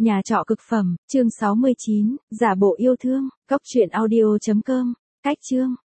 Nhà trọ cực phẩm, chương 69, giả bộ yêu thương, cóc truyện audio.com, cách chương.